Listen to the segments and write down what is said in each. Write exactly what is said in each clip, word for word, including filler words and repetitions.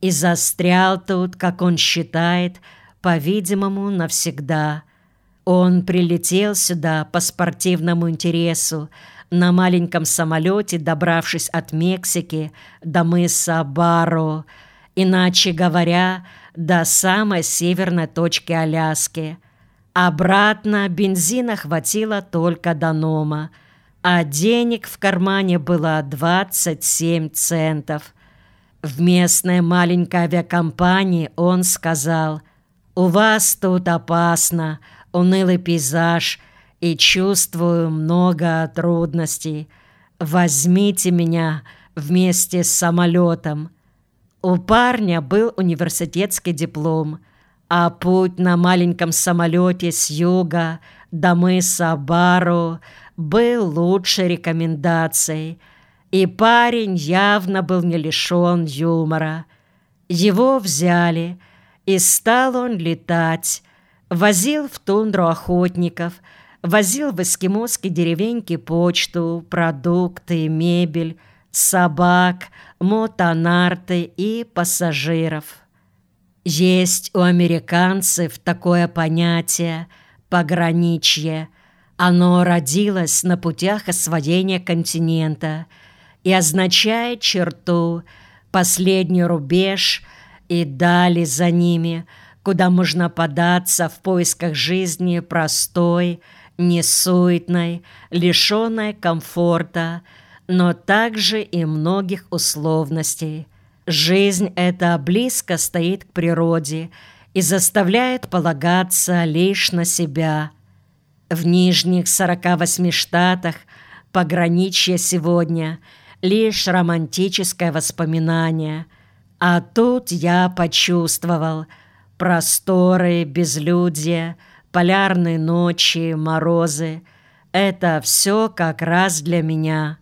и застрял тут, как он считает, по-видимому, навсегда. Он прилетел сюда по спортивному интересу, на маленьком самолете, добравшись от Мексики до мыса Барроу, иначе говоря, до самой северной точки Аляски. Обратно бензина хватило только до Нома, а денег в кармане было двадцать семь центов. В местной маленькой авиакомпании он сказал: «У вас тут опасно, унылый пейзаж, и чувствую много трудностей. Возьмите меня вместе с самолетом». У парня был университетский диплом, а путь на маленьком самолете с юга до мыса Барроу был лучшей рекомендацией, и парень явно был не лишен юмора. Его взяли, и стал он летать, возил в тундру охотников, возил в эскимосские деревеньки почту, продукты, мебель, собак, мотонарты и пассажиров. Есть у американцев такое понятие «пограничье». Оно родилось на путях освоения континента и означает черту, последний рубеж и дали за ними, куда можно податься в поисках жизни простой, несуетной, лишенной комфорта, но также и многих условностей. Жизнь эта близко стоит к природе и заставляет полагаться лишь на себя. В нижних сорока восьми штатах пограничье сегодня лишь романтическое воспоминание, а тут я почувствовал просторы, безлюдье, полярные ночи, морозы. Это все как раз для меня.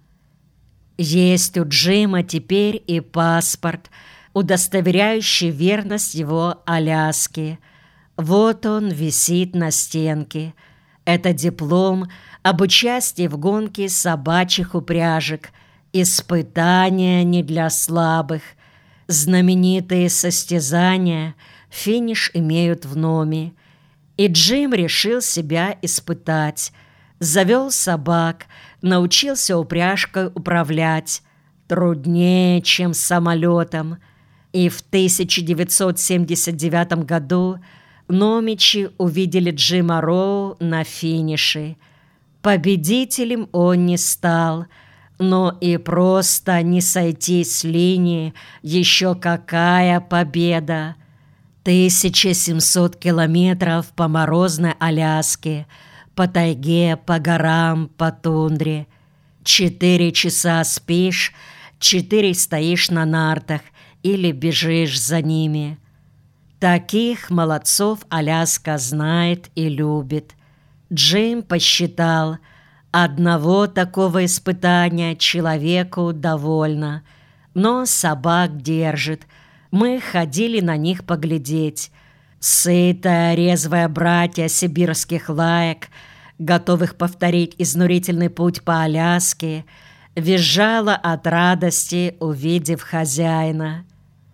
Есть у Джима теперь и паспорт, удостоверяющий верность его Аляске. Вот он висит на стенке. Это диплом об участии в гонке собачьих упряжек. Испытания не для слабых. Знаменитые состязания финиш имеют в Номе. И Джим решил себя испытать. Завел собак, научился упряжкой управлять. Труднее, чем самолетом. И в тысяча девятьсот семьдесят девятом году номичи увидели Джима Роу на финише. Победителем он не стал, но и просто не сойти с линии еще какая победа! тысяча семьсот километров по морозной Аляске, по тайге, по горам, по тундре. Четыре часа спишь, четыре стоишь на нартах или бежишь за ними. Таких молодцов Аляска знает и любит. Джим посчитал, одного такого испытания человеку довольно, но собак держит. Мы ходили на них поглядеть. Сытая, резвая братья сибирских лаек, готовых повторить изнурительный путь по Аляске, визжала от радости, увидев хозяина.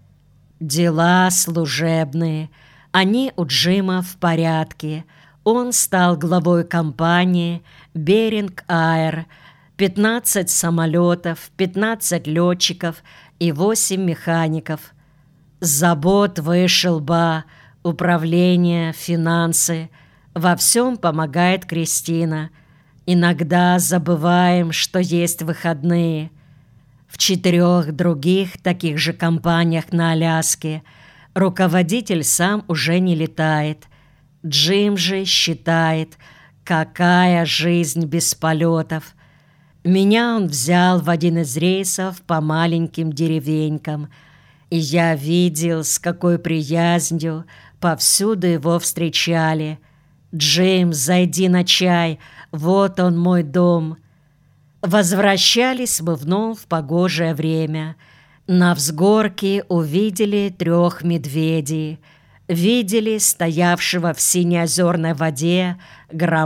Дела служебные. Они у Джима в порядке. Он стал главой компании «Беринг Аэр». пятнадцать самолетов, пятнадцать летчиков и восемь механиков. Забот выше лба, управление, финансы. Во всем помогает Кристина. Иногда забываем, что есть выходные. В четырех других таких же компаниях на Аляске руководитель сам уже не летает. Джим же считает, какая жизнь без полетов. Меня он взял в один из рейсов по маленьким деревенькам, и я видел, с какой приязнью повсюду его встречали. «Джим, зайди на чай, вот он мой дом». Возвращались мы вновь в погожее время. На взгорке увидели трех медведей. Видели стоявшего в синей озерной воде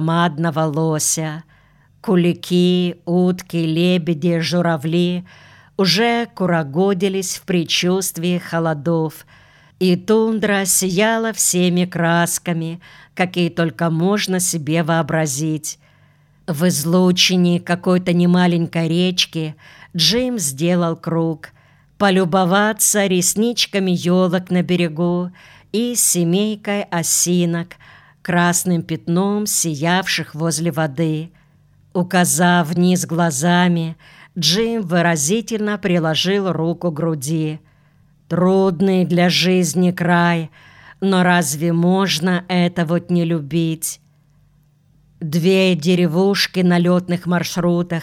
громадного лося. Кулики, утки, лебеди, журавли уже курогодились в предчувствии холодов, и тундра сияла всеми красками, какие только можно себе вообразить. В излучине какой-то немаленькой речки Джим сделал круг, полюбоваться ресничками елок на берегу и семейкой осинок, красным пятном сиявших возле воды. Указав вниз глазами, Джим выразительно приложил руку к груди. Трудный для жизни край, но разве можно это вот не любить? Две деревушки на летных маршрутах,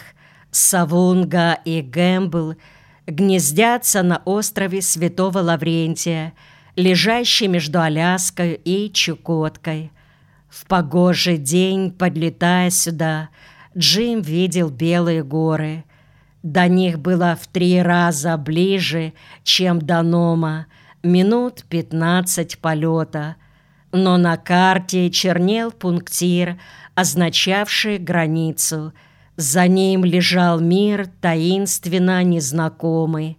Савунга и Гэмбл, гнездятся на острове Святого Лаврентия, лежащий между Аляской и Чукоткой. В погожий день, подлетая сюда, Джим видел белые горы. До них было в три раза ближе, чем до Нома, минут пятнадцать полета. Но на карте чернел пунктир, означавший границу. За ним лежал мир таинственно незнакомый.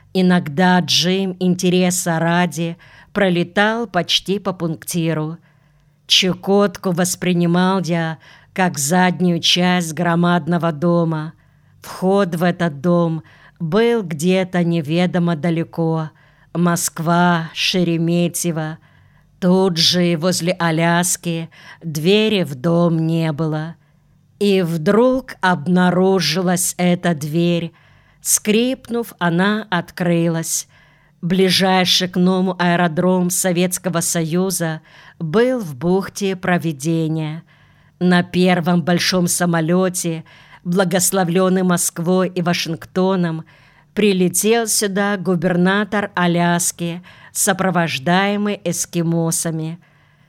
Иногда Джим интереса ради пролетал почти по пунктиру. Чукотку воспринимал я как заднюю часть громадного дома. Вход в этот дом был где-то неведомо далеко. Москва, Шереметьево. Тут же, возле Аляски, двери в дом не было. И вдруг обнаружилась эта дверь. Скрипнув, она открылась. Ближайший к Ному аэродром Советского Союза был в бухте Провидения. На первом большом самолете, благословленный Москвой и Вашингтоном, прилетел сюда губернатор Аляски, сопровождаемый эскимосами.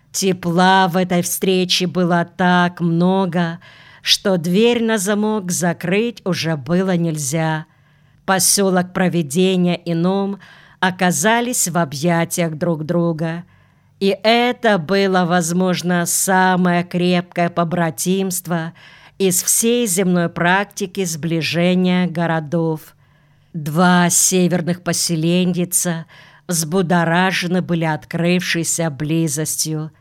Тепла в этой встрече было так много, что дверь на замок закрыть уже было нельзя. Поселок Провидения и Ном оказались в объятиях друг друга. И это было, возможно, самое крепкое побратимство из всей земной практики сближения городов. Два северных поселенца взбудоражены были открывшейся близостью.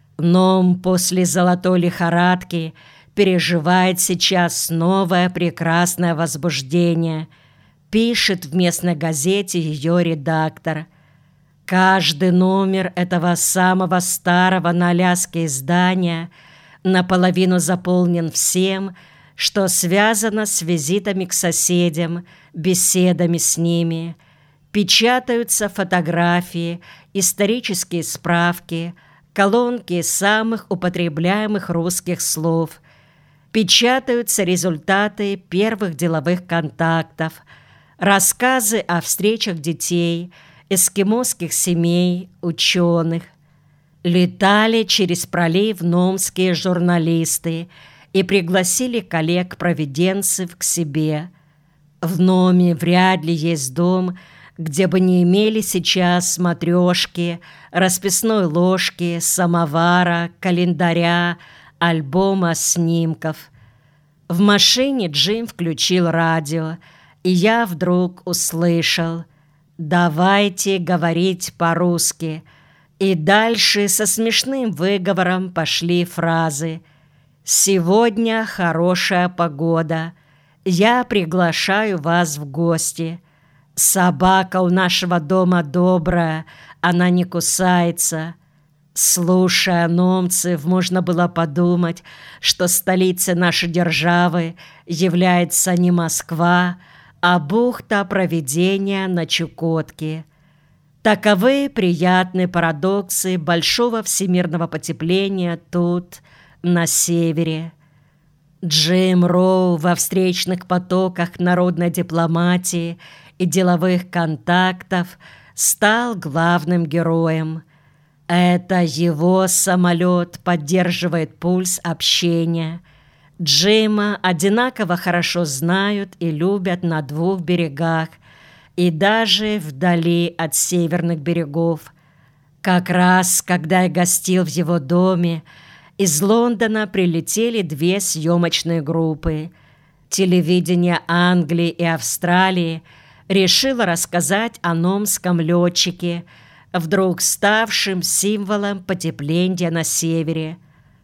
Ном после золотой лихорадки переживает сейчас новое прекрасное возбуждение, пишет в местной газете ее редактор. Каждый номер этого самого старого на Аляске издания наполовину заполнен всем, что связано с визитами к соседям, беседами с ними. Печатаются фотографии, исторические справки, колонки самых употребляемых русских слов. Печатаются результаты первых деловых контактов, рассказы о встречах детей, эскимосских семей, ученых. Летали через пролив номские журналисты и пригласили коллег-провиденцев к себе. В Номе вряд ли есть дом, где бы не имели сейчас матрешки, расписной ложки, самовара, календаря, альбома снимков. В машине Джим включил радио, и я вдруг услышал: «Давайте говорить по-русски». И дальше со смешным выговором пошли фразы: «Сегодня хорошая погода. Я приглашаю вас в гости. Собака у нашего дома добрая, она не кусается». Слушая номцев, можно было подумать, что столицей нашей державы является не Москва, а бухта Провидения на Чукотке. Таковы приятные парадоксы большого всемирного потепления тут, на севере. Джим Роу во встречных потоках народной дипломатии и деловых контактов стал главным героем. Это его самолет поддерживает пульс общения. Джима одинаково хорошо знают и любят на двух берегах, и даже вдали от северных берегов. Как раз, когда я гостил в его доме, из Лондона прилетели две съемочные группы. Телевидение Англии и Австралии решила рассказать о номском летчике, вдруг ставшем символом потепления на севере.